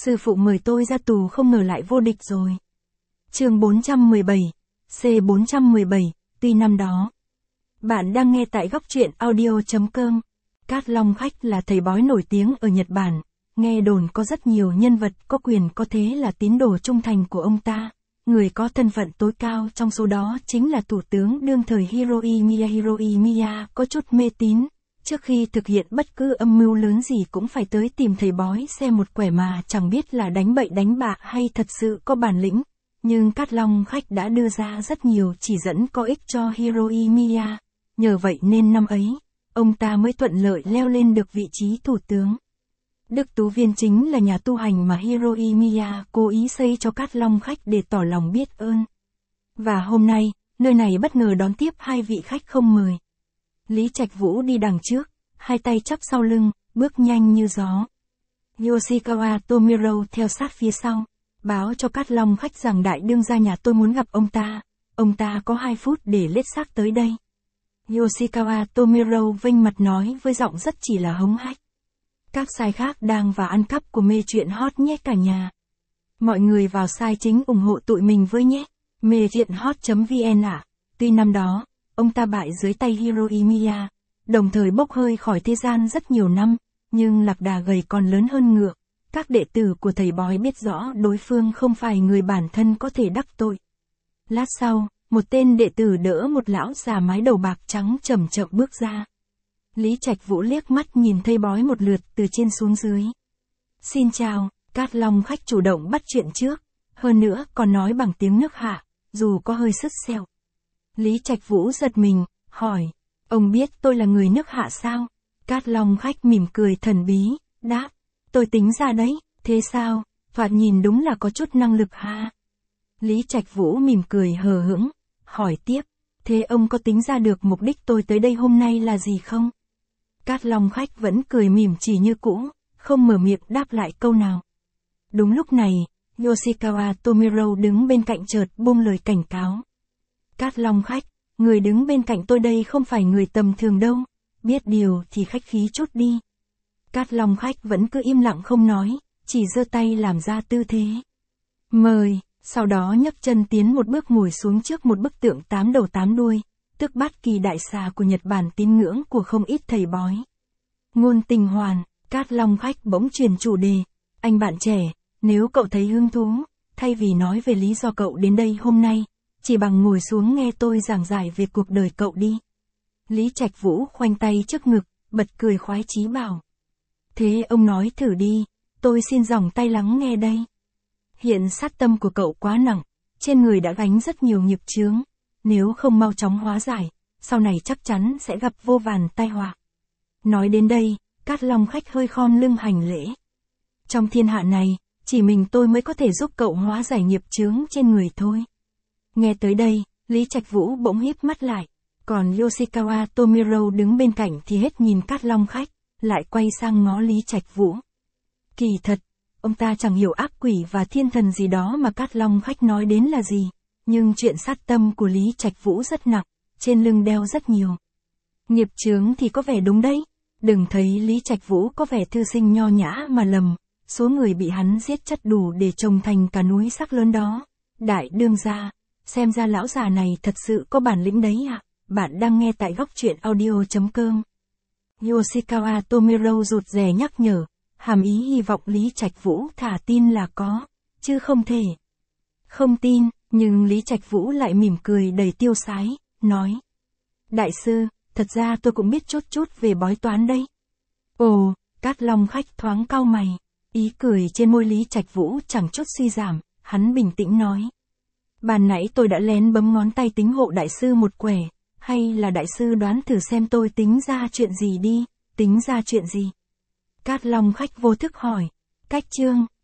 Sư phụ mời tôi ra tù không ngờ lại vô địch rồi. Chương 417, C417, tuy năm đó. Bạn đang nghe tại góc truyện audio.com. Cát Long Khách là thầy bói nổi tiếng ở Nhật Bản, nghe đồn có rất nhiều nhân vật có quyền có thế là tín đồ trung thành của ông ta. Người có thân phận tối cao trong số đó chính là thủ tướng đương thời Hiroimiya. Hiroimiya có chút mê tín, trước khi thực hiện bất cứ âm mưu lớn gì cũng phải tới tìm thầy bói xem một quẻ mà chẳng biết là đánh bậy đánh bạ hay thật sự có bản lĩnh. Nhưng Cát Long Khách đã đưa ra rất nhiều chỉ dẫn có ích cho Hiroimiya. Nhờ vậy nên năm ấy, ông ta mới thuận lợi leo lên được vị trí thủ tướng. Đức Tú Viên chính là nhà tu hành mà Hiroimiya cố ý xây cho Cát Long Khách để tỏ lòng biết ơn. Và hôm nay, nơi này bất ngờ đón tiếp hai vị khách không mời. Lý Trạch Vũ đi đằng trước, hai tay chắp sau lưng, bước nhanh như gió. Yoshikawa Tomiro theo sát phía sau, báo cho Cát Long Khách rằng đại đương gia nhà tôi muốn gặp ông ta có 2 phút để lết xác tới đây. Yoshikawa Tomiro vênh mặt nói với giọng rất chỉ là hống hách. Các sai khác đang và ăn cắp của mê truyện hot nhé cả nhà. Mọi người vào sai chính ủng hộ tụi mình với nhé. Mê truyện hot.vn ạ. Tuy năm đó, ông ta bại dưới tay Hiroimiya, đồng thời bốc hơi khỏi thế gian rất nhiều năm, nhưng lạc đà gầy còn lớn hơn ngựa. Các đệ tử của thầy bói biết rõ đối phương không phải người bản thân có thể đắc tội. Lát sau, một tên đệ tử đỡ một lão già mái đầu bạc trắng chậm chậm bước ra. Lý Trạch Vũ liếc mắt nhìn thầy bói một lượt từ trên xuống dưới. Xin chào, Cát Long Khách chủ động bắt chuyện trước, hơn nữa còn nói bằng tiếng nước Hạ, dù có hơi sứt sẹo. Lý Trạch Vũ giật mình, hỏi, ông biết tôi là người nước Hạ sao? Cát Long Khách mỉm cười thần bí, đáp, tôi tính ra đấy, thế sao, thoạt nhìn đúng là có chút năng lực ha. Lý Trạch Vũ mỉm cười hờ hững, hỏi tiếp, thế ông có tính ra được mục đích tôi tới đây hôm nay là gì không? Cát Long Khách vẫn cười mỉm chỉ như cũ, không mở miệng đáp lại câu nào. Đúng lúc này, Yoshikawa Tomiro đứng bên cạnh chợt buông lời cảnh cáo. Cát Long Khách, người đứng bên cạnh tôi đây không phải người tầm thường đâu, biết điều thì khách khí chút đi. Cát Long Khách vẫn cứ im lặng không nói, chỉ giơ tay làm ra tư thế. Mời, sau đó nhấc chân tiến một bước ngồi xuống trước một bức tượng 8 đầu 8 đuôi, tức Bát Kỳ đại xà của Nhật Bản tín ngưỡng của không ít thầy bói. Ngôn Tình Hoàn, Cát Long Khách bỗng chuyển chủ đề, anh bạn trẻ, nếu cậu thấy hứng thú, thay vì nói về lý do cậu đến đây hôm nay, chỉ bằng ngồi xuống nghe tôi giảng giải về cuộc đời cậu đi. Lý Trạch Vũ khoanh tay trước ngực, bật cười khoái chí bảo. Thế ông nói thử đi, tôi xin dòng tay lắng nghe đây. Hiện sát tâm của cậu quá nặng, trên người đã gánh rất nhiều nghiệp chướng, nếu không mau chóng hóa giải, sau này chắc chắn sẽ gặp vô vàn tai họa. Nói đến đây, Cát Long Khách hơi khom lưng hành lễ. Trong thiên hạ này, chỉ mình tôi mới có thể giúp cậu hóa giải nghiệp chướng trên người thôi. Nghe tới đây, Lý Trạch Vũ bỗng híp mắt lại, còn Yoshikawa Tomiro đứng bên cạnh thì hết nhìn Cát Long Khách, lại quay sang ngó Lý Trạch Vũ. Kỳ thật, ông ta chẳng hiểu ác quỷ và thiên thần gì đó mà Cát Long Khách nói đến là gì, nhưng chuyện sát tâm của Lý Trạch Vũ rất nặng, trên lưng đeo rất nhiều. Nghiệp chướng thì có vẻ đúng đấy, đừng thấy Lý Trạch Vũ có vẻ thư sinh nho nhã mà lầm, số người bị hắn giết chất đủ để trồng thành cả núi sắc lớn đó. Đại đương gia, xem ra lão già này thật sự có bản lĩnh đấy ạ. Bạn đang nghe tại góc truyện audio.com. Yoshikawa Tomiro rụt rè nhắc nhở, hàm ý hy vọng Lý Trạch Vũ thả tin là có, chứ không thể. Không tin, nhưng Lý Trạch Vũ lại mỉm cười đầy tiêu sái, nói. Đại sư, thật ra tôi cũng biết chút về bói toán đây. Ồ, Cát Long Khách thoáng cau mày, ý cười trên môi Lý Trạch Vũ chẳng chút suy giảm, hắn bình tĩnh nói. Ban nãy tôi đã lén bấm ngón tay tính hộ đại sư một quẻ, hay là đại sư đoán thử xem tôi tính ra chuyện gì đi, tính ra chuyện gì? Cát Long Khách vô thức hỏi, cách chương,